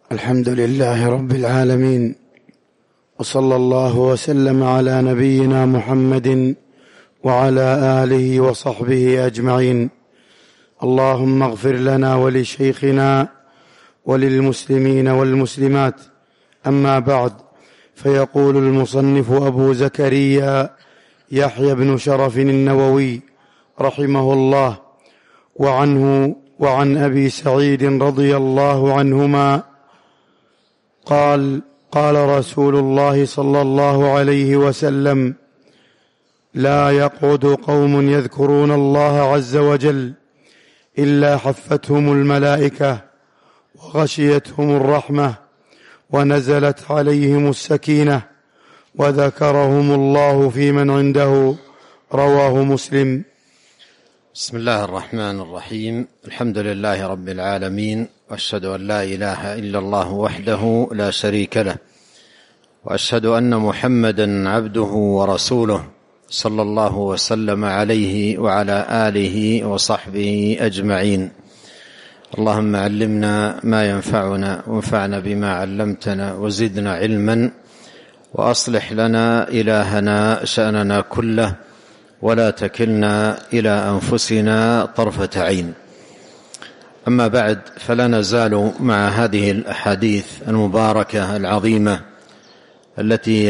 الحمد لله رب العالمين، وصلى الله وسلم على نبينا محمد وعلى آله وصحبه أجمعين. اللهم اغفر لنا ولشيخنا وللمسلمين والمسلمات. أما بعد، فيقول المصنف أبو زكريا يحيى بن شرف النووي رحمه الله: وعنه وعن أبي سعيد رضي الله عنهما قال: قال رسول الله صلى الله عليه وسلم: لا يقعد قوم يذكرون الله عز وجل إلا حفتهم الملائكة وغشيتهم الرحمة ونزلت عليهم السكينة وذكرهم الله في من عنده. رواه مسلم. بسم الله الرحمن الرحيم. الحمد لله رب العالمين، وأشهد أن لا إله إلا الله وحده لا شريك له، وأشهد أن محمدا عبده ورسوله صلى الله وسلم عليه وعلى آله وصحبه أجمعين. اللهم علمنا ما ينفعنا وانفعنا بما علمتنا وزدنا علما، وأصلح لنا إلهنا شأننا كله، ولا تكلنا إلى أنفسنا طرفة عين. أما بعد، فلا نزال مع هذه الأحاديث المباركة العظيمة التي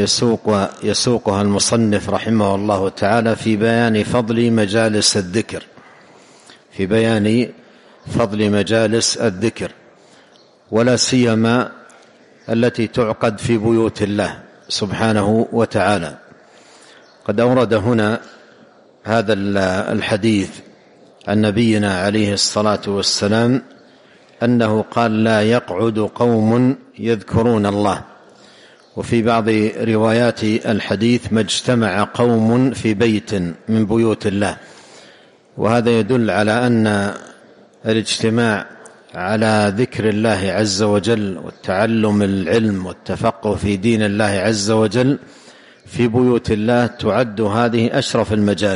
يسوقها المصنف رحمه الله تعالى في بيان فضل مجالس الذكر، في بيان فضل مجالس الذكر، ولا سيما التي تعقد في بيوت الله سبحانه وتعالى. قد أورد هنا هذا الحديث عن نبينا عليه الصلاة والسلام أنه قال: لا يقعد قوم يذكرون الله. وفي بعض روايات الحديث: ما اجتمع قوم في بيت من بيوت الله. وهذا يدل على أن الاجتماع على ذكر الله عز وجل والتعلم العلم والتفقه في دين الله عز وجل في بيوت الله تعد هذه أشرف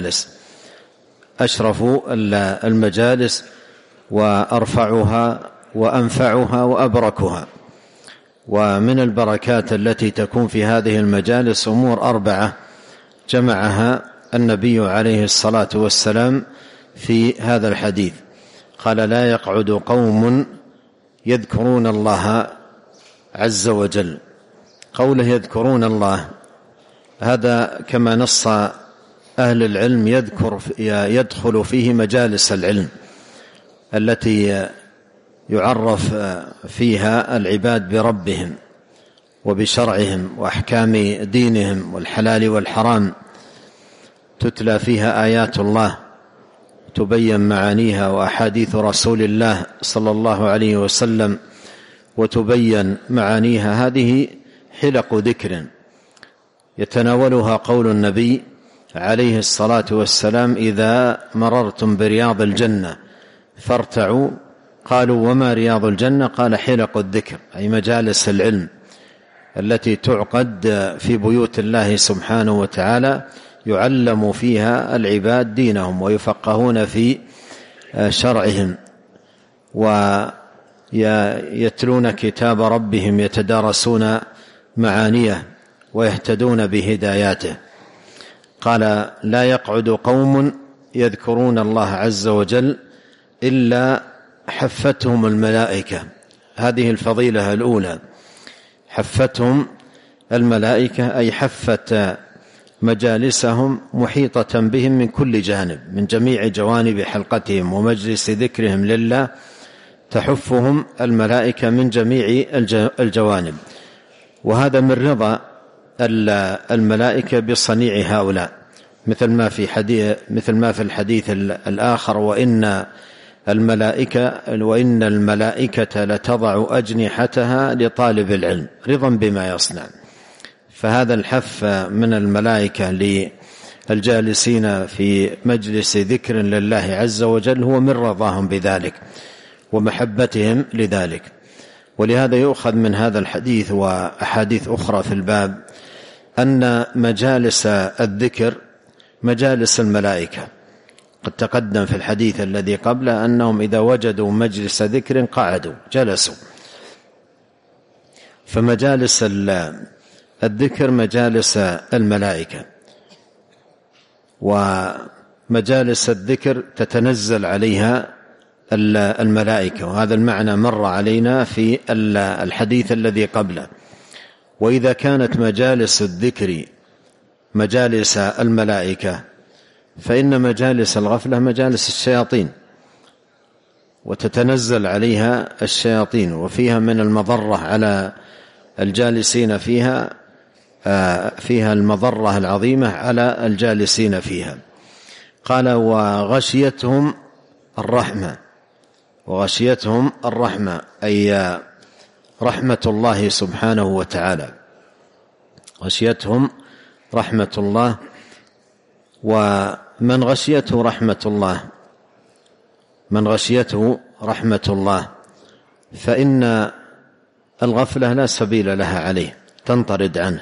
المجالس وأرفعها وأنفعها وأبركها. ومن البركات التي تكون في هذه المجالس أمور 4 جمعها النبي عليه الصلاة والسلام في هذا الحديث. قال: لا يقعد قوم يذكرون الله عز وجل. قوله يذكرون الله، هذا كما نص أهل العلم يدخل فيه مجالس العلم التي يعرف فيها العباد بربهم وبشرعهم وأحكام دينهم والحلال والحرام، تتلى فيها آيات الله، تبين معانيها وأحاديث رسول الله صلى الله عليه وسلم وتبين معانيها. هذه حلق ذكر يتناولها قول النبي عليه الصلاة والسلام: إذا مررتم برياض الجنة فارتعوا. قالوا: وما رياض الجنة؟ قال: حلق الذكر، أي مجالس العلم التي تعقد في بيوت الله سبحانه وتعالى، يعلم فيها العباد دينهم ويفقهون في شرعهم ويتلون كتاب ربهم، يتدارسون معانيه ويهتدون بهداياته. قال: لا يقعد قوم يذكرون الله عز وجل إلا حفتهم الملائكة. هذه الفضيلة الأولى، حفتهم الملائكة، أي حفت مجالسهم محيطة بهم من كل جانب، من جميع جوانب حلقتهم ومجلس ذكرهم لله تحفهم الملائكة من جميع الجوانب. وهذا من رضا الملائكة بصنيع هؤلاء، مثل ما في الحديث الآخر: وإن الملائكة لتضع أجنحتها لطالب العلم رضا بما يصنع. فهذا الحف من الملائكة للجالسين في مجلس ذكر لله عز وجل هو من رضاهم بذلك ومحبتهم لذلك. ولهذا يؤخذ من هذا الحديث وأحاديث أخرى في الباب أن مجالس الذكر مجالس الملائكة. قد تقدم في الحديث الذي قبله أنهم إذا وجدوا مجلس ذكر قعدوا جلسوا، فمجالس الذكر مجالس الملائكة، ومجالس الذكر تتنزل عليها الملائكة، وهذا المعنى مر علينا في الحديث الذي قبله. وإذا كانت مجالس الذكر مجالس الملائكة فإن مجالس الغفلة مجالس الشياطين، وتتنزل عليها الشياطين، وفيها من المضرة على الجالسين فيها المضرة العظيمة على الجالسين فيها. قال وغشيتهم الرحمة أي رحمة الله سبحانه وتعالى، غشيتهم رحمة الله. ومن غشيته رحمة الله فإن الغفلة لا سبيل لها عليه، تنطرد عنه،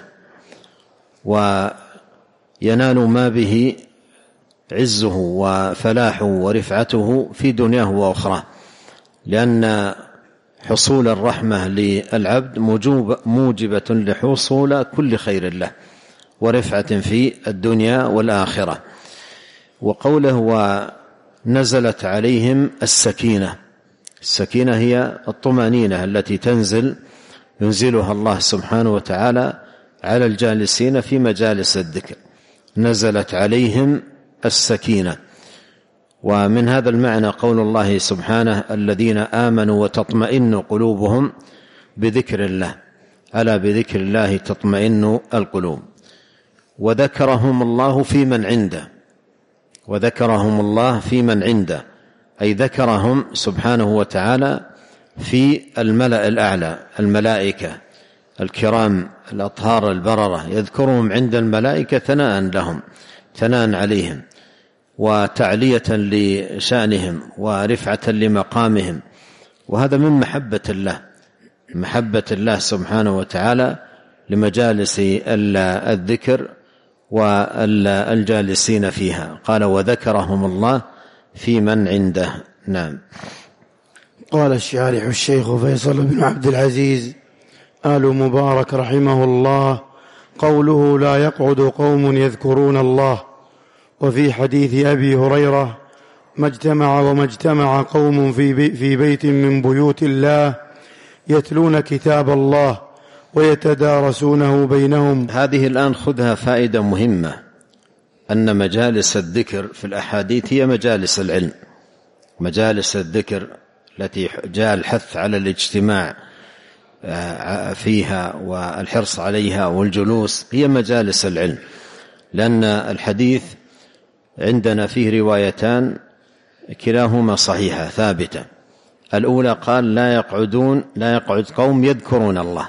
وينال ما به عزه وفلاحه ورفعته في دنياه وأخرى، لأن حصول الرحمة للعبد موجبة لحصول كل خير له ورفعة في الدنيا والآخرة. وقوله ونزلت عليهم السكينة هي الطمأنينة التي ينزلها الله سبحانه وتعالى على الجالسين في مجالس الذكر، نزلت عليهم السكينة. ومن هذا المعنى قول الله سبحانه الذين آمنوا وتطمئن قلوبهم بذكر الله، ألا بذكر الله تطمئن القلوب. وذكرهم الله في من عنده، أي ذكرهم سبحانه وتعالى في الملأ الأعلى، الملائكة الكرام الأطهار البررة، يذكرهم عند الملائكة ثناء عليهم وتعلية لشأنهم ورفعة لمقامهم. وهذا من محبة الله سبحانه وتعالى لمجالس الذكر والجالسين فيها. قال وذكرهم الله في من عنده. نعم. قال الشارح الشيخ فيصل بن عبد العزيز آل مبارك رحمه الله: قوله لا يقعد قوم يذكرون الله. وفي حديث أبي هريرة: ما اجتمع قوم في بيت من بيوت الله يتلون كتاب الله ويتدارسونه بينهم. هذه الآن خذها فائدة مهمة، أن مجالس الذكر في الأحاديث هي مجالس العلم. مجالس الذكر التي جاء الحث على الاجتماع فيها والحرص عليها والجلوس هي مجالس العلم، لأن الحديث عندنا فيه روايتان كلاهما صحيحة ثابتة. الأولى قال لا يقعد قوم يذكرون الله،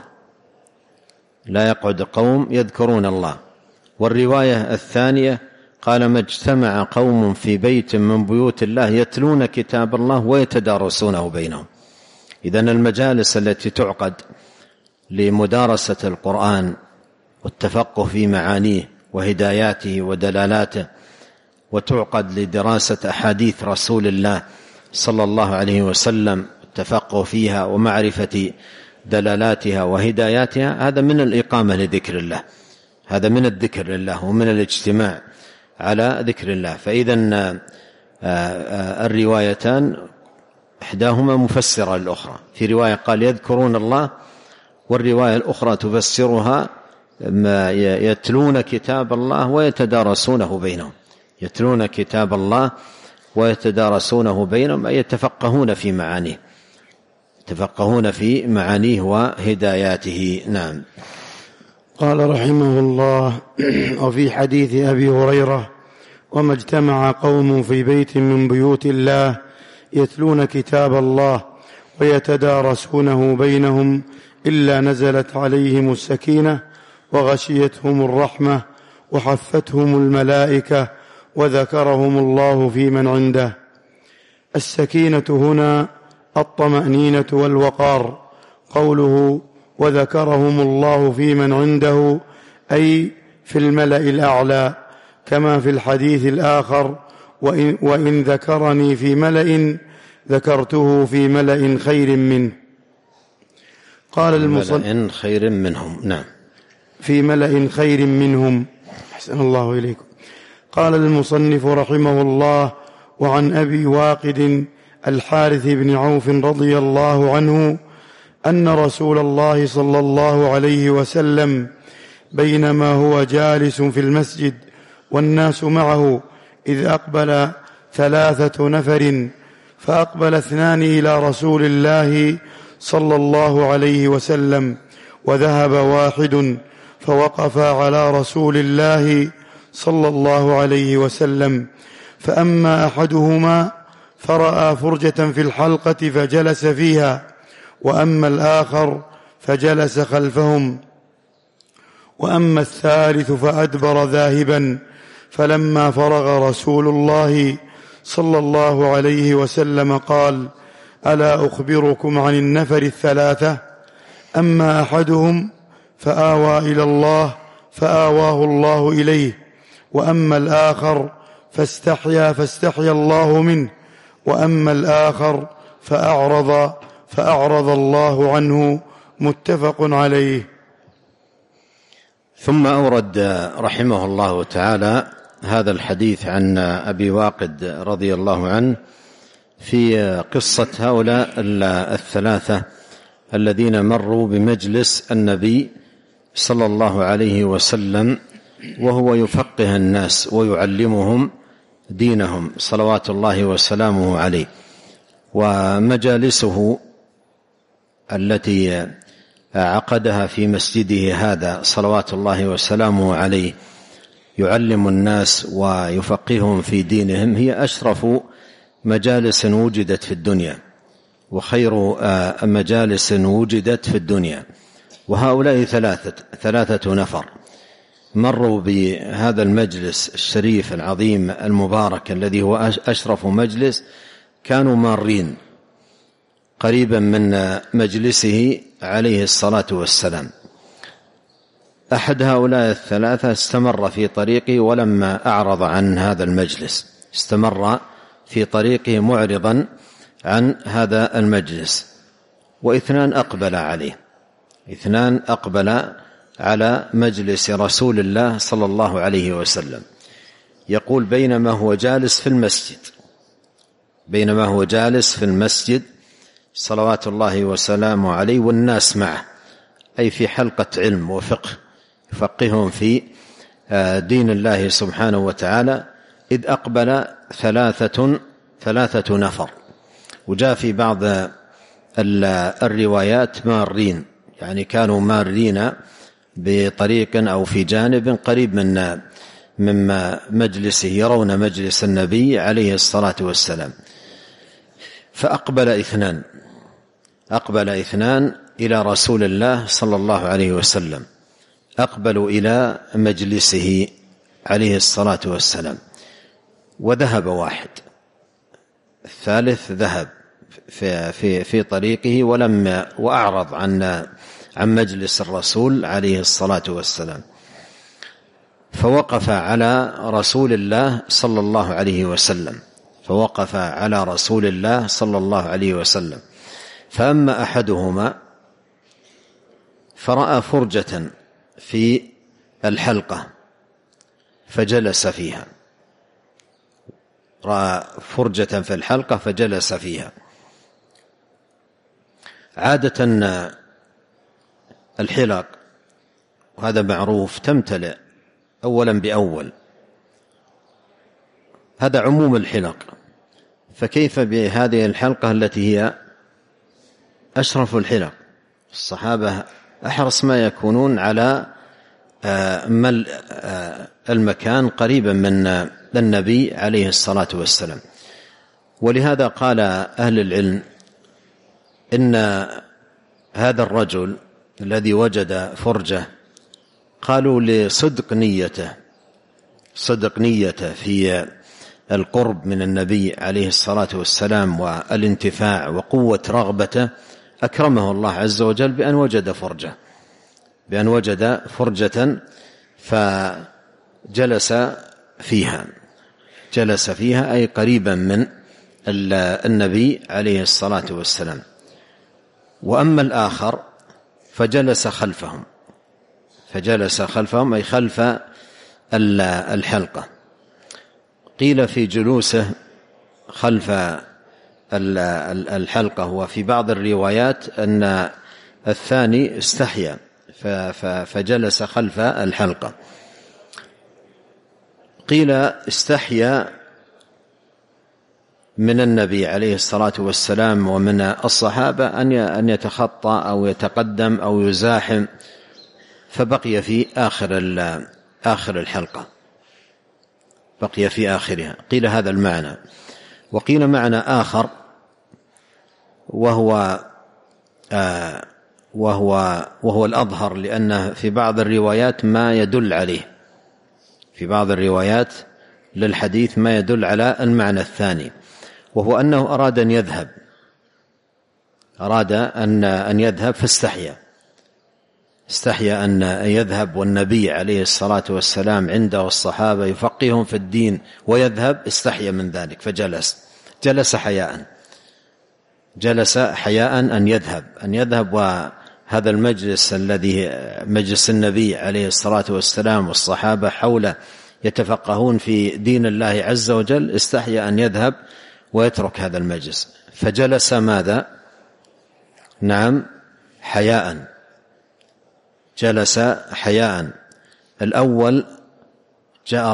لا يقعد قوم يذكرون الله. والرواية الثانية قال ما اجتمع قوم في بيت من بيوت الله يتلون كتاب الله ويتدارسونه بينهم. إذن المجالس التي تعقد لمدارسة القرآن والتفقه في معانيه وهداياته ودلالاته، وتعقد لدراسة أحاديث رسول الله صلى الله عليه وسلم، التفقه فيها ومعرفة دلالاتها وهداياتها، هذا من الإقامة لذكر الله، هذا من الذكر لله ومن الاجتماع على ذكر الله. فإذن الروايتان إحداهما مفسرة للأخرى. في رواية قال يذكرون الله، والرواية الأخرى تفسرها يتلون كتاب الله ويتدارسونه بينهم. يتلون كتاب الله ويتدارسونه بينهم أي يتفقهون في معانيه، يتفقهون في معانيه وهداياته. نعم. قال رحمه الله: وفي حديث أبي هريرة: وما اجتمع قوم في بيت من بيوت الله يتلون كتاب الله ويتدارسونه بينهم إلا نزلت عليهم السكينة وغشيتهم الرحمة وحفتهم الملائكة وذكرهم الله في من عنده. السكينة هنا الطمأنينة والوقار. قوله وذكرهم الله في من عنده أي في الملأ الأعلى، كما في الحديث الآخر: وإن ذكرني في ملأ ذكرته في ملأ خير منه. قال ملأ خير منهم. نعم، في ملأ خير منهم. أحسن الله إليكم. قال المصنف رحمه الله: وعن أبي واقد الحارث بن عوف رضي الله عنه أن رسول الله صلى الله عليه وسلم بينما هو جالس في المسجد والناس معه إذ أقبل 3 نفر، فأقبل 2 إلى رسول الله صلى الله عليه وسلم، وذهب 1 فوقف على رسول الله صلى الله عليه وسلم، فأما أحدهما فرأى فرجة في الحلقة فجلس فيها، وأما الآخر فجلس خلفهم، وأما الثالث فأدبر ذاهبا. فلما فرغ رسول الله صلى الله عليه وسلم قال: ألا أخبركم عن النفر 3؟ أما أحدهم فآوى إلى الله فآواه الله إليه، وأما الآخر فاستحيا الله منه، وأما الآخر فأعرض الله عنه. متفق عليه. ثم أورد رحمه الله تعالى هذا الحديث عن أبي واقد رضي الله عنه في قصة هؤلاء 3 الذين مروا بمجلس النبي صلى الله عليه وسلم وهو يفقه الناس ويعلمهم دينهم صلوات الله وسلامه عليه. ومجالسه التي عقدها في مسجده هذا صلوات الله وسلامه عليه يعلم الناس ويفقههم في دينهم هي أشرف مجالس وجدت في الدنيا وخير مجالس وجدت في الدنيا. وهؤلاء 3 نفر مروا بهذا المجلس الشريف العظيم المبارك الذي هو أشرف مجلس، كانوا مارين قريبا من مجلسه عليه الصلاة والسلام. أحد هؤلاء 3 استمر في طريقه ولما أعرض عن هذا المجلس، استمر في طريقه معرضا عن هذا المجلس، و2 أقبل عليه، 2 أقبل على مجلس رسول الله صلى الله عليه وسلم. يقول: بينما هو جالس في المسجد صلوات الله وسلامه عليه والناس معه، أي في حلقة علم وفقه يفقههم في دين الله سبحانه وتعالى، إذ أقبل 3 نفر. وجاء في بعض الروايات مارين، يعني كانوا مارين بطريق أو في جانب قريب من مجلسه، يرون مجلس النبي عليه الصلاة والسلام. فأقبل 2 إلى رسول الله صلى الله عليه وسلم، أقبلوا إلى مجلسه عليه الصلاة والسلام، وذهب 1، الثالث ذهب في طريقه وأعرض عن مجلس الرسول عليه الصلاة والسلام، فوقف على رسول الله صلى الله عليه وسلم. فأما أحدهما فرأى فرجة في الحلقة فجلس فيها، رأى فرجة في الحلقة فجلس فيها. عادة الحلق، وهذا معروف، تمتلئ أولا بأول، هذا عموم الحلق، فكيف بهذه الحلقة التي هي أشرف الحلق؟ الصحابة أحرص ما يكونون على ملء المكان قريبا من النبي عليه الصلاة والسلام. ولهذا قال أهل العلم إن هذا الرجل الذي وجد فرجة، قالوا لصدق نيته في القرب من النبي عليه الصلاة والسلام والانتفاع وقوة رغبته، أكرمه الله عز وجل بأن وجد فرجة فجلس فيها أي قريبا من النبي عليه الصلاة والسلام. وأما الآخر فجلس خلفهم أي خلف الحلقة. قيل في جلوسه خلف الحلقة، وفي بعض الروايات أن الثاني استحيا فجلس خلف الحلقة. قيل استحيا من النبي عليه الصلاة والسلام ومن الصحابة أن يتخطى أو يتقدم أو يزاحم، فبقي في آخر الحلقة، بقي في آخرها. قيل هذا المعنى. وقيل معنى آخر وهو الأظهر، لأن في بعض الروايات ما يدل عليه، في بعض الروايات للحديث ما يدل على المعنى الثاني، وهو أنه أراد أن يذهب فاستحيا، استحيا أن يذهب والنبي عليه الصلاة والسلام عنده والصحابة يفقههم في الدين ويذهب، استحيا من ذلك جلس حياء أن يذهب. وهذا المجلس الذي مجلس النبي عليه الصلاة والسلام والصحابة حوله يتفقهون في دين الله عز وجل، استحيا أن يذهب ويترك هذا المجلس، فجلس ماذا؟ نعم، حياء. جلس حياء. الأول جاء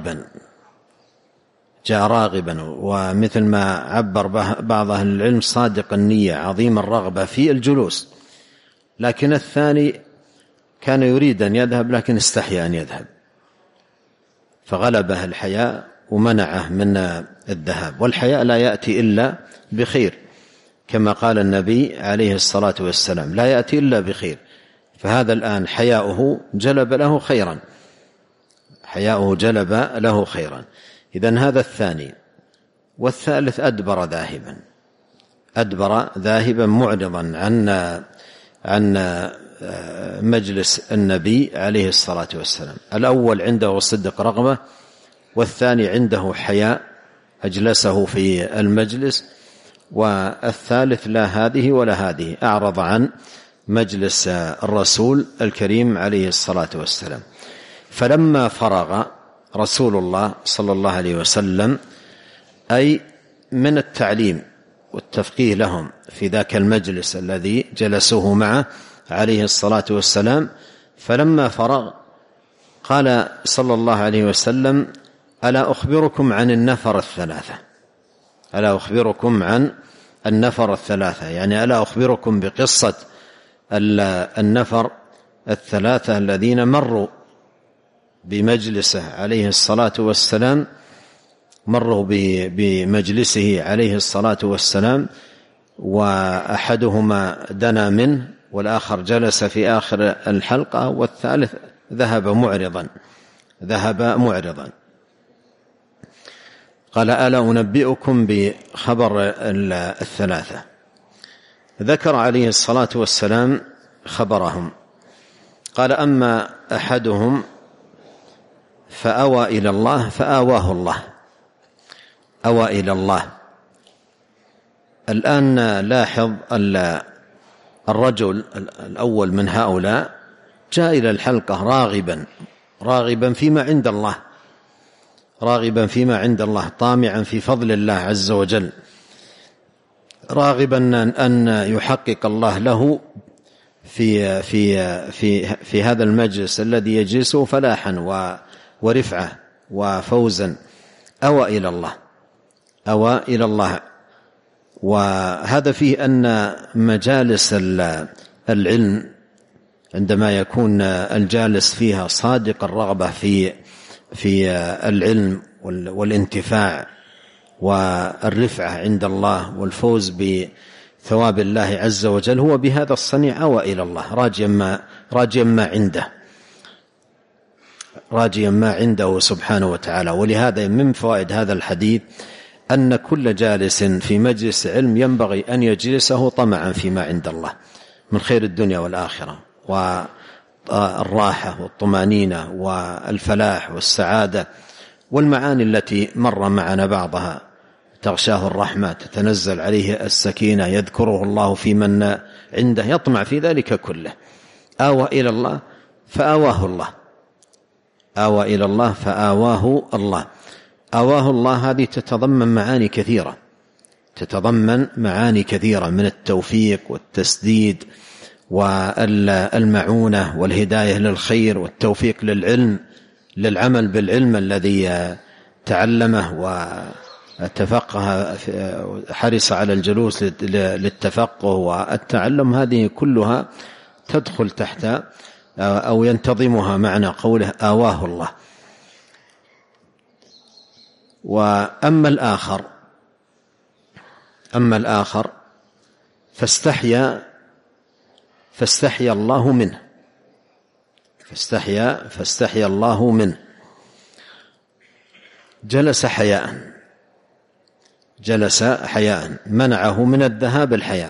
راغبا، ومثل ما عبر بعض أهل العلم صادق النية عظيم الرغبة في الجلوس. لكن الثاني كان يريد أن يذهب لكن استحيا أن يذهب، فغلبه الحياء ومنعه من الذهاب. والحياء لا يأتي إلا بخير، كما قال النبي عليه الصلاة والسلام: لا يأتي إلا بخير. فهذا الآن حياؤه جلب له خيرا، إذن هذا الثاني. والثالث أدبر ذاهبا معرضا عن مجلس النبي عليه الصلاة والسلام. الأول عنده صدق رغبة، والثاني عنده حياء أجلسه في المجلس، والثالث لا هذه ولا هذه، أعرض عن مجلس الرسول الكريم عليه الصلاة والسلام. فلما فرغ رسول الله صلى الله عليه وسلم أي من التعليم والتفقيه لهم في ذاك المجلس الذي جلسوه معه عليه الصلاة والسلام، فلما فرغ قال صلى الله عليه وسلم: ألا أخبركم عن النفر الثلاثة؟ يعني ألا أخبركم بقصة النفر الثلاثة الذين مروا بمجلسه عليه الصلاة والسلام، وأحدهما دنا منه، والآخر جلس في آخر الحلقة، والثالث ذهب معرضا. قال: ألا أنبئكم بخبر الثلاثة؟ ذكر عليه الصلاة والسلام خبرهم. قال: أما أحدهم فأوى إلى الله فآواه الله، أوى إلى الله. الآن لاحظ الرجل الأول من هؤلاء جاء إلى الحلقة راغبا فيما عند الله، طامعا في فضل الله عز وجل، راغبا أن يحقق الله له في هذا المجلس الذي يجلسه فلاحا ورفعة وفوزا. أوى إلى الله. وهذا فيه أن مجالس العلم عندما يكون الجالس فيها صادق الرغبة في العلم والانتفاع والرفعة عند الله والفوز بثواب الله عز وجل، هو بهذا الصنيع أوى إلى الله راجيا ما عنده سبحانه وتعالى. ولهذا من فوائد هذا الحديث أن كل جالس في مجلس علم ينبغي أن يجلسه طمعا فيما عند الله من خير الدنيا والآخرة، والراحة والطمأنينة والفلاح والسعادة والمعاني التي مر معنا بعضها تغشاه الرحمة تتنزل عليه السكينة يذكره الله في من عنده يطمع في ذلك كله. آوى إلى الله فآواه الله، آوى إلى الله فآواه الله. آواه الله هذه تتضمن معاني كثيرة، تتضمن معاني كثيرة من التوفيق والتسديد والمعونة والهداية للخير والتوفيق للعلم، للعمل بالعلم الذي تعلمه وتفقه، حرص على الجلوس للتفقه والتعلم. هذه كلها تدخل تحت أو ينتظمها معنى قوله آواه الله. وأما الآخر فاستحيا الله منه، فاستحيا الله منه، جلس حياء، منعه من الذهاب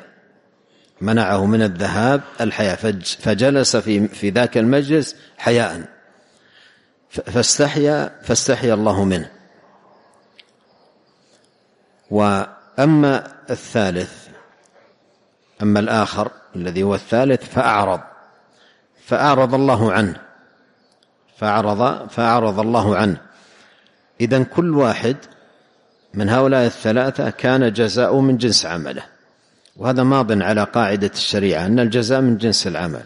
الحياء، فجلس في ذاك المجلس حياء، فاستحيا الله منه. وأما الآخر الذي هو الثالث فأعرض الله عنه، فأعرض الله عنه. إذن كل واحد من هؤلاء الثلاثة كان جزاء من جنس عمله، وهذا ماض على قاعدة الشريعة أن الجزاء من جنس العمل.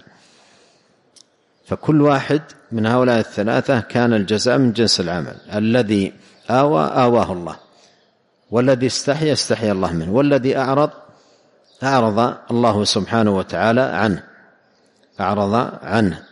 فكل واحد من هؤلاء الثلاثة كان الجزاء من جنس العمل. الذي آواه الله، والذي استحيا الله منه، والذي أعرض الله سبحانه وتعالى عنه، أعرض عنه.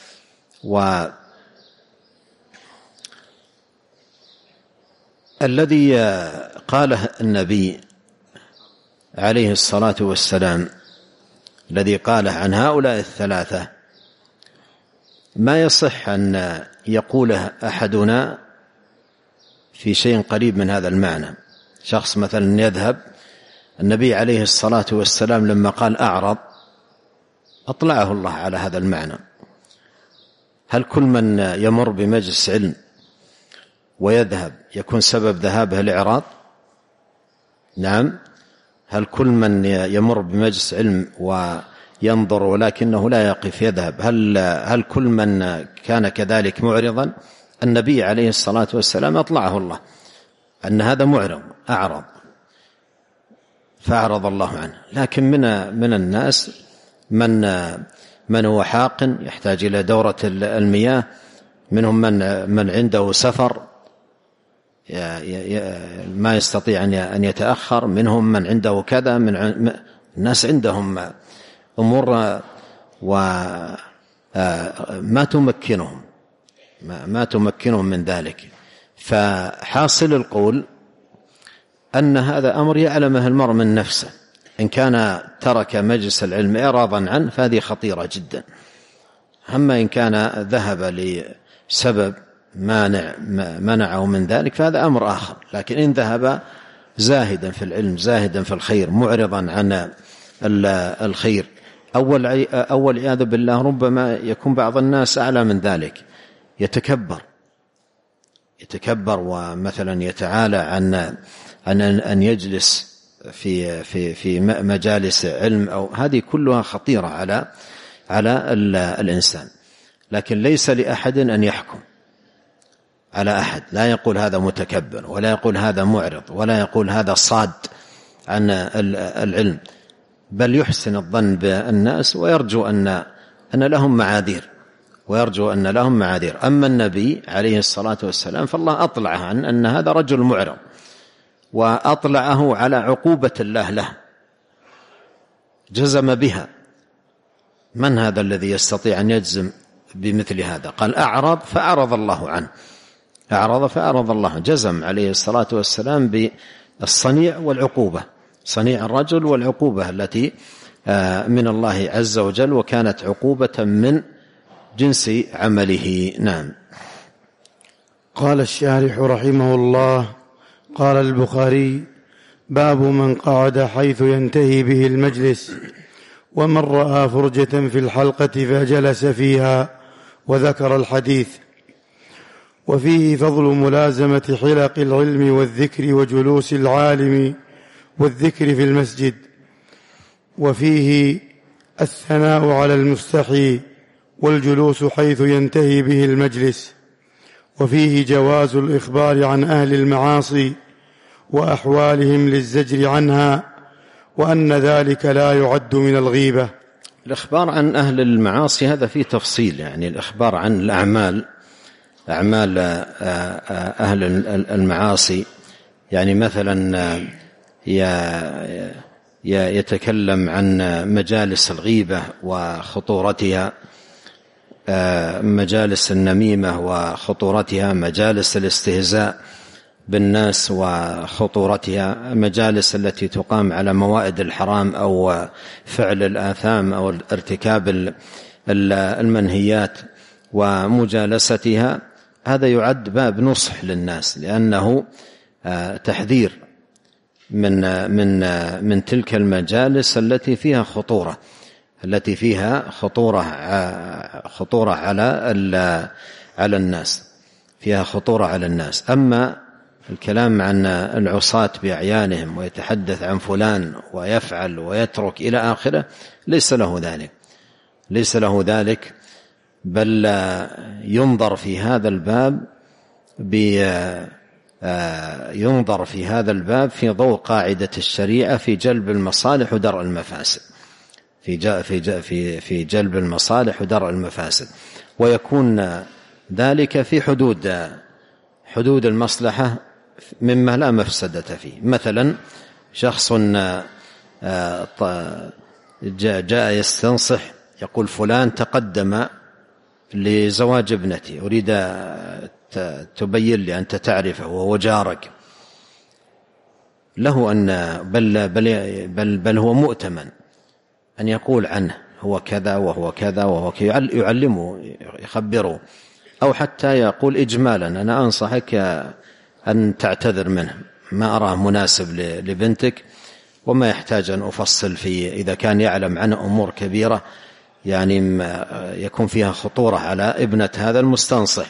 والذي قاله النبي عليه الصلاة والسلام، الذي قاله عن هؤلاء الثلاثة، ما يصح أن يقوله أحدنا في شيء قريب من هذا المعنى. شخص مثلا يذهب، النبي عليه الصلاة والسلام لما قال أعرض أطلعه الله على هذا المعنى. هل كل من يمر بمجلس علم ويذهب يكون سبب ذهابه الإعراض؟ نعم. هل كل من يمر بمجلس علم وينظر ولكنه لا يقف يذهب، هل كل من كان كذلك معرضا؟ النبي عليه الصلاة والسلام أطلعه الله أن هذا معرض، أعرض، فأعرض الله عنه. لكن من الناس من هو حاق يحتاج إلى دورة المياه، منهم من عنده سفر ما يستطيع أن يتأخر، منهم من عنده كذا، الناس عندهم أمور وما تمكنهم من ذلك. فحاصل القول أن هذا أمر يعلمه المرء من نفسه. إن كان ترك مجلس العلم إعراضا عنه فهذه خطيرة جدا. أما إن كان ذهب لسبب منعه من ذلك فهذا أمر آخر. لكن إن ذهب زاهدا في العلم، زاهدا في الخير، معرضا عن الخير، أول عياذ بالله ربما يكون بعض الناس أعلى من ذلك، يتكبر ومثلا يتعالى عن أن يجلس في مجالس علم، أو هذه كلها خطيرة على الإنسان. لكن ليس لأحد أن يحكم على أحد، لا يقول هذا متكبر، ولا يقول هذا معرض، ولا يقول هذا صاد عن العلم، بل يحسن الظن بالناس ويرجو أن لهم معاذير. أما النبي عليه الصلاة والسلام فالله أطلعه عن أن هذا رجل معرض، وأطلعه على عقوبة الله له، جزم بها. من هذا الذي يستطيع أن يجزم بمثل هذا؟ قال أعرض فأعرض الله عنه، فأعرض الله، جزم عليه الصلاة والسلام بالصنيع والعقوبة، صنيع الرجل والعقوبة التي من الله عز وجل، وكانت عقوبة من جنس عمله. نعم. قال الشارح رحمه الله: قال البخاري: باب من قعد حيث ينتهي به المجلس، ومن رأى فرجة في الحلقة فجلس فيها، وذكر الحديث. وفيه فضل ملازمة حلق العلم والذكر وجلوس العالم والذكر في المسجد، وفيه الثناء على المستحي والجلوس حيث ينتهي به المجلس، وفيه جواز الإخبار عن أهل المعاصي وأحوالهم للزجر عنها، وأن ذلك لا يعد من الغيبة. الإخبار عن أهل المعاصي هذا فيه تفصيل، يعني الإخبار عن أعمال أهل المعاصي، يعني مثلا يتكلم عن مجالس الغيبة وخطورتها، مجالس النميمة وخطورتها، مجالس الاستهزاء بالناس وخطورتها، مجالس التي تقام على موائد الحرام أو فعل الآثام أو ارتكاب المنهيات ومجالستها. هذا يعد باب نصح للناس، لأنه تحذير من تلك المجالس التي فيها خطورة، التي فيها خطورة على الناس، فيها خطورة على الناس. أما الكلام عن العصاة بأعيانهم ويتحدث عن فلان ويفعل ويترك إلى آخره ليس له ذلك، بل ينظر في هذا الباب في ضوء قاعدة الشريعة في جلب المصالح ودرء المفاسد، في جلب المصالح ودرء المفاسد، ويكون ذلك في حدود المصلحة مما لا مفسدة فيه. مثلا شخص جاء يستنصح، يقول فلان تقدم لزواج ابنتي، أريد تبين لي، أنت تعرفه وهو جارك، له أن بل هو مؤتمن أن يقول عنه هو كذا وهو كذا وهو كذا، يعلمه يخبره، أو حتى يقول إجمالا أنا أنصحك أن تعتذر منه، ما أراه مناسب لبنتك، وما يحتاج أن أفصل فيه إذا كان يعلم عنه أمور كبيرة يعني يكون فيها خطورة على ابنة هذا المستنصح.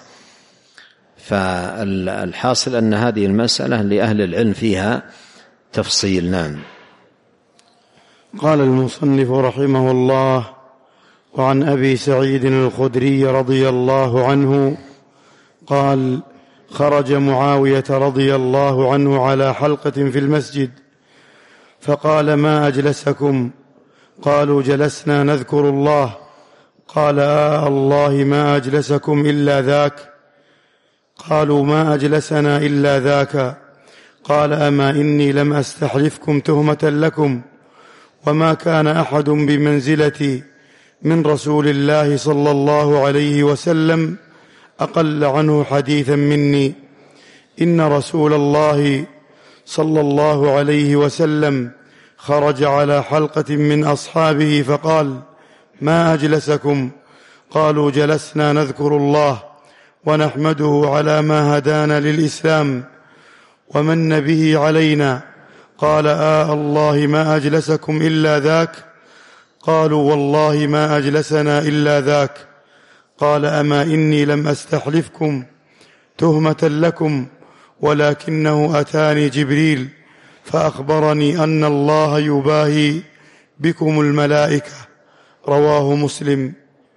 فالحاصل أن هذه المسألة لأهل العلم فيها تفصيل. نعم. قال المصنف رحمه الله: وعن أبي سعيد الخدري رضي الله عنه قال: خرج معاوية رضي الله عنه على حلقة في المسجد فقال: ما أجلسكم؟ قالوا: جلسنا نذكر الله. قال: الله ما أجلسكم إلا ذاك. قالوا: ما أجلسنا إلا ذاك. قال: أما إني لم أستحلفكم تهمة لكم، وما كان أحد بمنزلتي من رسول الله صلى الله عليه وسلم أقل عنه حديثا مني. إن رسول الله صلى الله عليه وسلم خرج على حلقة من أصحابه فقال: ما أجلسكم؟ قالوا: جلسنا نذكر الله ونحمده على ما هدانا للإسلام ومن به علينا. قال: الله ما أجلسكم إلا ذاك. قالوا: والله ما أجلسنا إلا ذاك. قال: أما إني لم أستحلفكم تهمة لكم، ولكنه أتاني جبريل فأخبرني أن الله يباهي بكم الملائكة. رواه مسلم.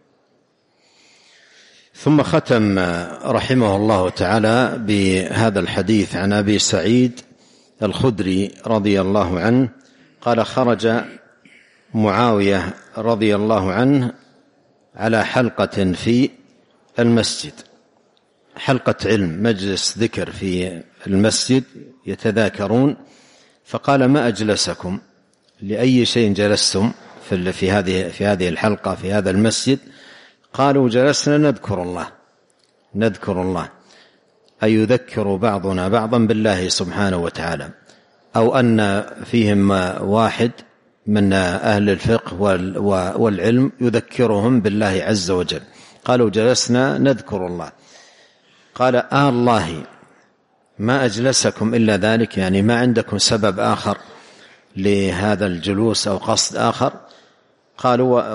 ثم ختم رحمه الله تعالى بهذا الحديث عن أبي سعيد الخدري رضي الله عنه قال: خرج معاوية رضي الله عنه على حلقة في المسجد، حلقة علم، مجلس ذكر في المسجد يتذاكرون، فقال: ما أجلسكم؟ لأي شيء جلستم في هذه الحلقة في هذا المسجد؟ قالوا: جلسنا نذكر الله، أي يذكر بعضنا بعضا بالله سبحانه وتعالى، أو أن فيهم واحد من أهل الفقه والعلم يذكرهم بالله عز وجل. قالوا: جلسنا نذكر الله. قال: الله ما أجلسكم إلا ذلك، يعني ما عندكم سبب آخر لهذا الجلوس أو قصد آخر؟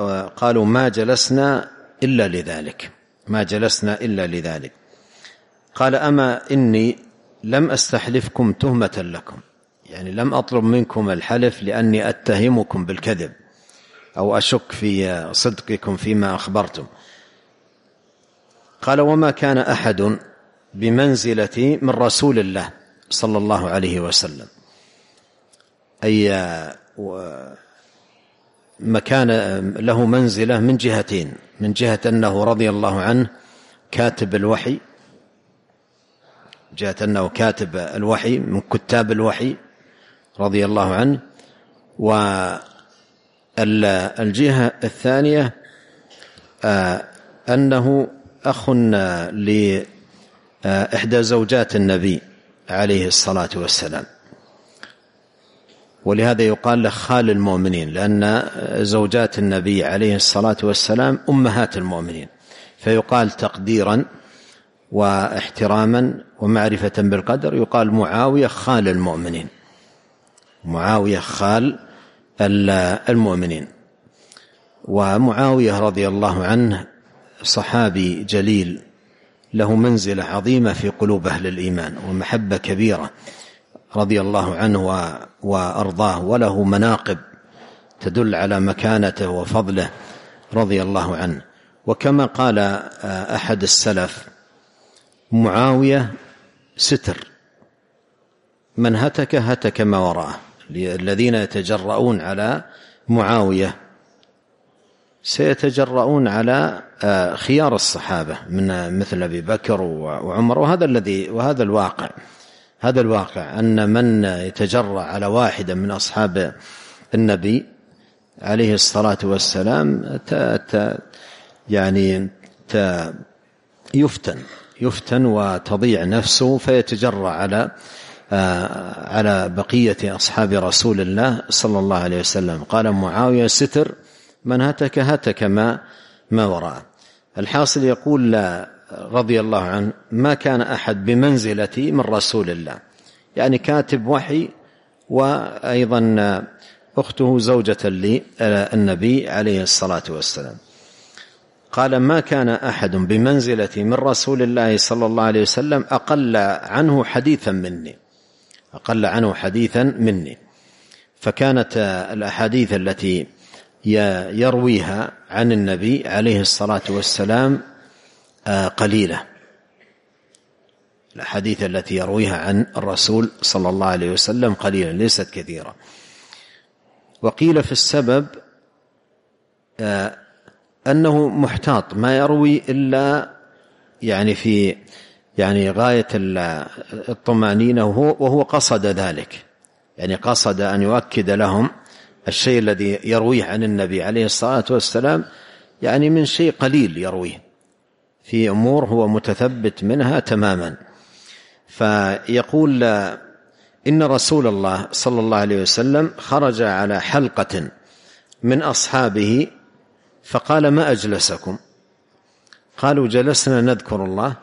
قالوا: ما جلسنا إلا لذلك، ما جلسنا إلا لذلك. قال: أما إني لم أستحلفكم تهمة لكم، يعني لم أطلب منكم الحلف لأني أتهمكم بالكذب أو أشك في صدقكم فيما أخبرتم. قال: وما كان أحد بمنزلتي من رسول الله صلى الله عليه وسلم، أي مكان له منزلة من جهتين: من جهة أنه رضي الله عنه كاتب الوحي، جهة أنه كاتب الوحي من كتاب الوحي رضي الله عنه، والجهة الثانية أنه أخ لإحدى زوجات النبي عليه الصلاة والسلام، ولهذا يقال له خال المؤمنين، لأن زوجات النبي عليه الصلاة والسلام أمهات المؤمنين، فيقال تقديرا واحتراما ومعرفة بالقدر يقال معاوية خال المؤمنين، معاوية خال المؤمنين. ومعاوية رضي الله عنه صحابي جليل له منزلة عظيمة في قلوب أهل الإيمان ومحبة كبيرة رضي الله عنه وأرضاه، وله مناقب تدل على مكانته وفضله رضي الله عنه. وكما قال أحد السلف: معاوية ستر، من هتك ما وراءه. الذين يتجرؤون على معاوية سيتجرؤون على خيار الصحابة من مثل أبي بكر وعمر. وهذا الواقع أن من يتجرأ على واحدة من أصحاب النبي عليه الصلاة والسلام يفتن وتضيع نفسه، فيتجرأ على بقية أصحاب رسول الله صلى الله عليه وسلم. قال: معاوية ستر، من هتك ما وراءه. الحاصل يقول رضي الله عنه: ما كان أحد بمنزلتي من رسول الله، يعني كاتب وحي، وأيضا أخته زوجة للنبي عليه الصلاة والسلام. قال: ما كان أحد بمنزلتي من رسول الله صلى الله عليه وسلم أقل عنه حديثا مني. فكانت الأحاديث التي يرويها عن النبي عليه الصلاة والسلام قليلة، الأحاديث التي يرويها عن الرسول صلى الله عليه وسلم قليلة ليست كثيرة. وقيل في السبب أنه محتاط، ما يروي إلا في غاية الطمأنينة، وهو قصد ذلك، يعني قصد أن يؤكد لهم الشيء الذي يرويه عن النبي عليه الصلاة والسلام، يعني من شيء قليل يرويه في أمور هو متثبت منها تماما. فيقول: إن رسول الله صلى الله عليه وسلم خرج على حلقة من أصحابه فقال: ما أجلسكم؟ قالوا: جلسنا نذكر الله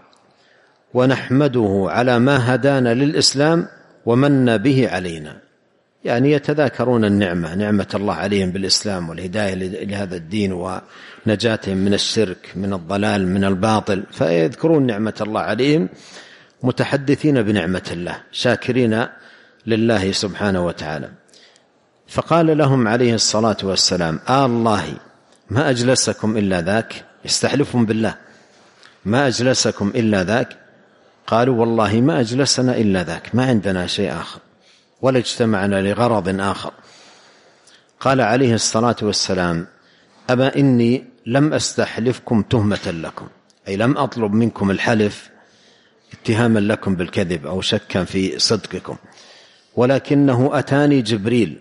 ونحمده على ما هدانا للإسلام ومن به علينا، يعني يتذاكرون نعمة الله عليهم بالإسلام والهداية لهذا الدين ونجاتهم من الشرك، من الضلال، من الباطل، فيذكرون نعمة الله عليهم متحدثين بنعمة الله، شاكرين لله سبحانه وتعالى. فقال لهم عليه الصلاة والسلام: الله ما أجلسكم إلا ذاك، يستحلفهم بالله: ما أجلسكم إلا ذاك. قالوا: والله ما أجلسنا إلا ذاك، ما عندنا شيء آخر ولا اجتمعنا لغرض آخر. قال عليه الصلاة والسلام: أما إني لم أستحلفكم تهمة لكم، أي لم أطلب منكم الحلف اتهاما لكم بالكذب أو شكا في صدقكم، ولكنه أتاني جبريل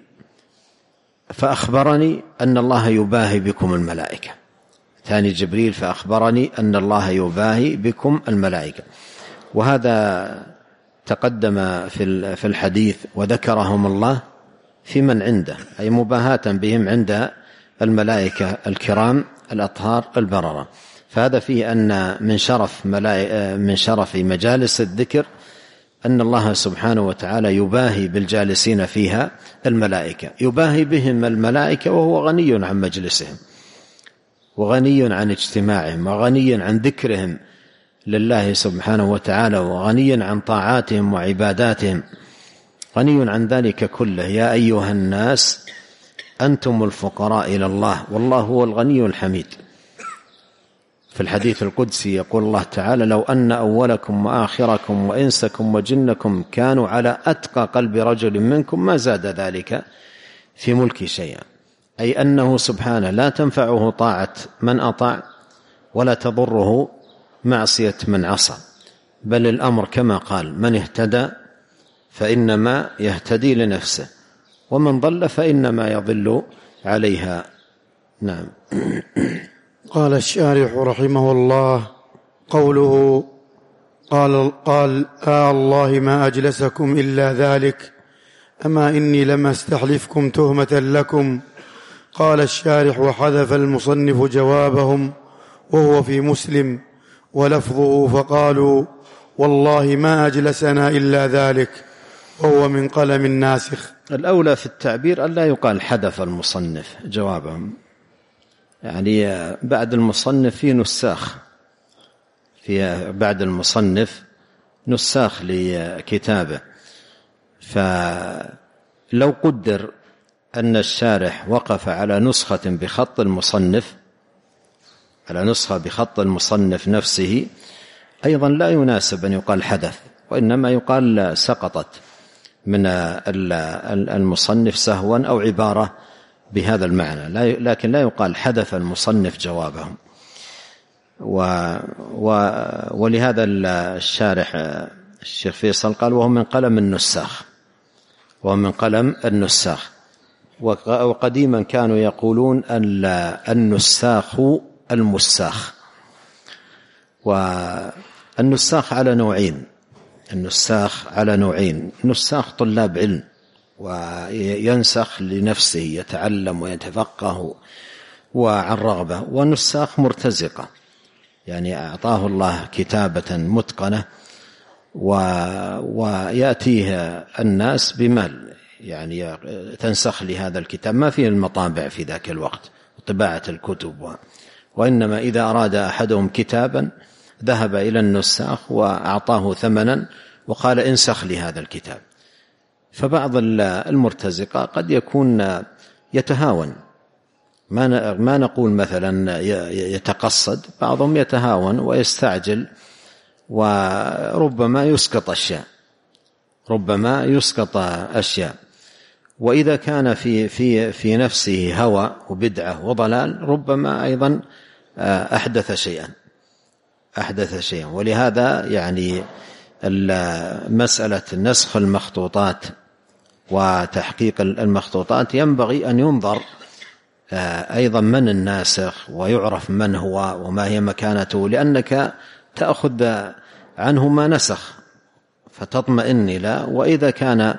فأخبرني أن الله يباهي بكم الملائكة. أتاني جبريل فأخبرني أن الله يباهي بكم الملائكة. وهذا تقدم في الحديث: وذكرهم الله في من عنده، أي مباهاة بهم عند الملائكة الكرام الأطهار البررة. فهذا فيه أن من شرف مجالس الذكر أن الله سبحانه وتعالى يباهي بالجالسين فيها الملائكة، يباهي بهم الملائكة وهو غني عن مجلسهم وغني عن اجتماعهم وغني عن ذكرهم لله سبحانه وتعالى، وغني عن طاعاتهم وعباداتهم، غني عن ذلك كله. يا أيها الناس أنتم الفقراء إلى الله والله هو الغني الحميد. في الحديث القدسي يقول الله تعالى: لو أن أولكم وآخركم وإنسكم وجنكم كانوا على أتقى قلب رجل منكم ما زاد ذلك في ملكي شيئا. أي أنه سبحانه لا تنفعه طاعة من أطاع ولا تضره معصية من عصى، بل الأمر كما قال: من اهتدى فإنما يهتدي لنفسه ومن ضل فإنما يضل عليها. نعم. قال الشارح رحمه الله: قوله قال الله ما أجلسكم إلا ذلك، أما إني لم أستحلفكم تهمة لكم. قال الشارح: وحذف المصنف جوابهم وهو في مسلم ولفظه: فقالوا والله ما أجلسنا إلا ذلك، وهو من قلم الناسخ. الأولى في التعبير أن لا يقال حذف المصنف جوابهم، يعني بعد المصنف في نساخ، في بعد المصنف نساخ لكتابه، فلو قدر أن الشارح وقف على نسخة بخط المصنف، على نسخة بخط المصنف نفسه، أيضا لا يناسب أن يقال حدث، وإنما يقال سقطت من المصنف سهوا أو عبارة بهذا المعنى، لكن لا يقال حذف المصنف جوابهم. ولهذا الشارح الشيخ فيصل قال: وهو من قلم النساخ، وهو من قلم النساخ. وقديما كانوا يقولون النساخ المساخ. والنساخ على نوعين، النساخ على نوعين: نساخ طلاب علم وينسخ لنفسه يتعلم ويتفقه وعن رغبة، ونساخ مرتزقة يعني أعطاه الله كتابة متقنة ويأتيه الناس بمال، يعني تنسخ لهذا الكتاب، ما فيه المطابع في ذاك الوقت وطباعة الكتب، وإنما إذا أراد أحدهم كتابا ذهب إلى النساخ وأعطاه ثمنا وقال: انسخ لهذا الكتاب. فبعض المرتزقة قد يكون يتهاون، ما نقول مثلا يتقصد، بعضهم يتهاون ويستعجل وربما يسقط أشياء، ربما يسقط أشياء. وإذا كان في نفسه هوى وبدعة وضلال ربما أيضا أحدث شيئا. ولهذا يعني مسألة نسخ المخطوطات وتحقيق المخطوطات ينبغي أن ينظر أيضا من الناسخ ويعرف من هو وما هي مكانته، لأنك تأخذ عنه ما نسخ فتطمئن له. وإذا كان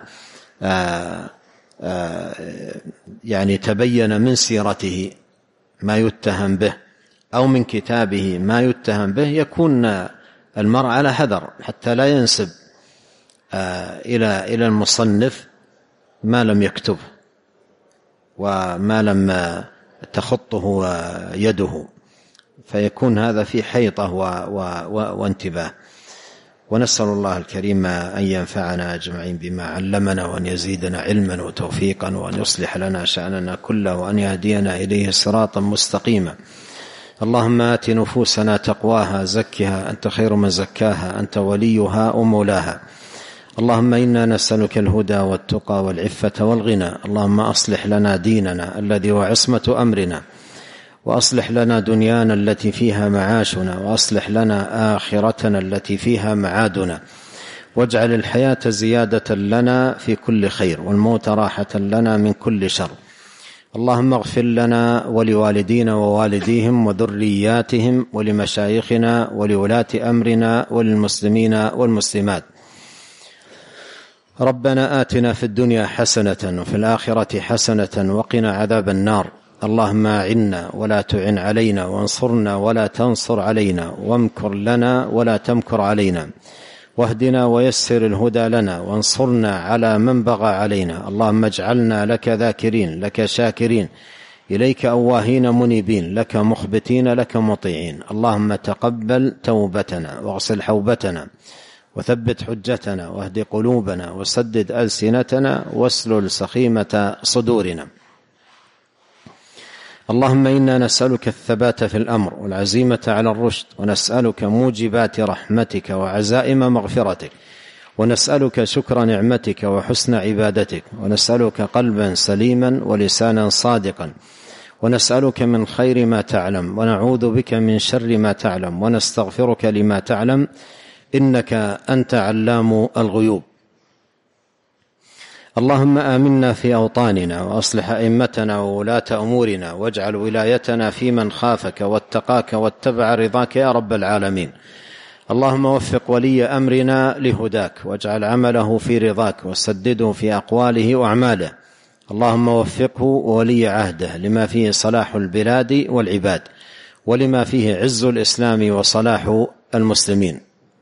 يعني تبين من سيرته ما يتهم به أو من كتابه ما يتهم به، يكون المرء على حذر حتى لا ينسب إلى المصنف ما لم يكتبه وما لم تخطه يده، فيكون هذا في حيطة وانتباه. ونسأل الله الكريم أن ينفعنا أجمعين بما علمنا، وأن يزيدنا علما وتوفيقا، وأن يصلح لنا شأننا كله، وأن يهدينا إليه صراطا مستقيما. اللهم آت نفوسنا تقواها، زكها أنت خير من زكاها، أنت وليها ومولاها. اللهم إنا نسألك الهدى والتقى والعفة والغنى. اللهم أصلح لنا ديننا الذي هو عصمة أمرنا، وأصلح لنا دنيانا التي فيها معاشنا، وأصلح لنا آخرتنا التي فيها معادنا، واجعل الحياة زيادة لنا في كل خير، والموت راحة لنا من كل شر. اللهم اغفر لنا ولوالدينا ووالديهم وذرياتهم ولمشايخنا ولولاة أمرنا وللمسلمين والمسلمات. ربنا آتنا في الدنيا حسنة وفي الآخرة حسنة وقنا عذاب النار. اللهم أعنا ولا تعن علينا، وانصرنا ولا تنصر علينا، وامكر لنا ولا تمكر علينا، واهدنا ويسر الهدى لنا، وانصرنا على من بغى علينا. اللهم اجعلنا لك ذاكرين لك شاكرين إليك أواهين منيبين، لك مخبتين لك مطيعين. اللهم تقبل توبتنا واغسل حوبتنا وثبت حجتنا واهد قلوبنا وسدد ألسنتنا واسلل سخيمة صدورنا. اللهم إنا نسألك الثبات في الأمر والعزيمة على الرشد، ونسألك موجبات رحمتك وعزائم مغفرتك، ونسألك شكر نعمتك وحسن عبادتك، ونسألك قلبا سليما ولسانا صادقا، ونسألك من خير ما تعلم، ونعوذ بك من شر ما تعلم، ونستغفرك لما تعلم، إنك أنت علام الغيوب. اللهم آمنا في أوطاننا وأصلح أئمتنا وولاة أمورنا، واجعل ولايتنا في من خافك واتقاك واتبع رضاك يا رب العالمين. اللهم وفق ولي أمرنا لهداك، واجعل عمله في رضاك، وسدده في أقواله وأعماله. اللهم وفقه وولي عهده لما فيه صلاح البلاد والعباد، ولما فيه عز الإسلام وصلاح المسلمين.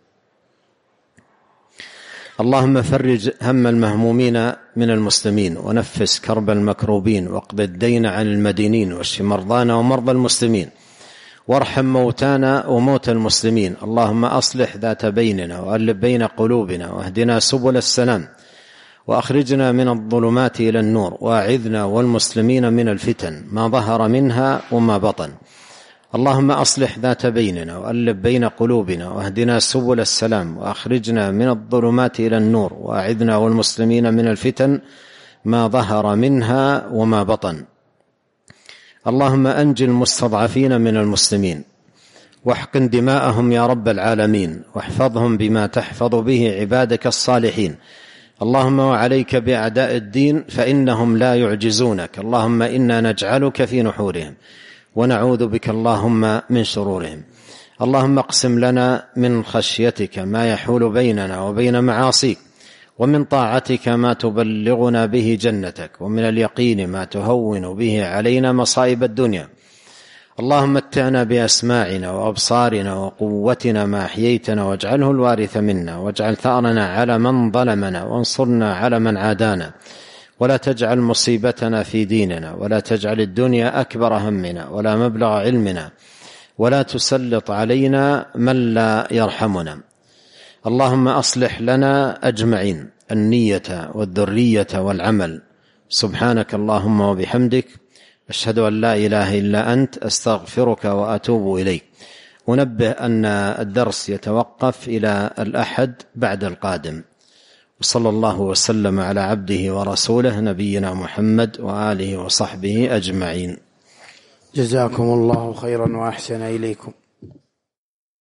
اللهم فرج هم المهمومين من المسلمين، ونفس كرب المكروبين، واقض الدين عن المدينين، واشف مرضانا ومرضى المسلمين، وارحم موتانا وموتى المسلمين. اللهم أصلح ذات بيننا وألف بين قلوبنا، واهدنا سبل السلام، وأخرجنا من الظلمات إلى النور، وأعذنا والمسلمين من الفتن ما ظهر منها وما بطن. اللهم أصلح ذات بيننا وألف بين قلوبنا، واهدنا سبل السلام، وأخرجنا من الظلمات إلى النور، وأعذنا والمسلمين من الفتن ما ظهر منها وما بطن. اللهم أنج المستضعفين من المسلمين، واحقن دماءهم يا رب العالمين، واحفظهم بما تحفظ به عبادك الصالحين. اللهم وعليك بأعداء الدين فإنهم لا يعجزونك. اللهم إنا نجعلك في نحورهم، ونعوذ بك اللهم من شرورهم. اللهم اقسم لنا من خشيتك ما يحول بيننا وبين معاصيك، ومن طاعتك ما تبلغنا به جنتك، ومن اليقين ما تهون به علينا مصائب الدنيا. اللهم متعنا بأسماعنا وأبصارنا وقوتنا ما أحييتنا، واجعله الوارث منا، واجعل ثأرنا على من ظلمنا، وانصرنا على من عادانا، ولا تجعل مصيبتنا في ديننا، ولا تجعل الدنيا أكبر همنا ولا مبلغ علمنا، ولا تسلط علينا من لا يرحمنا. اللهم أصلح لنا أجمعين النية والذرية والعمل. سبحانك اللهم وبحمدك، أشهد أن لا إله إلا أنت، أستغفرك وأتوب إليك. ونبه أن الدرس يتوقف إلى الأحد بعد القادم. وصلى الله وسلم على عبده ورسوله نبينا محمد وآله وصحبه أجمعين. جزاكم الله خيرا وأحسن إليكم.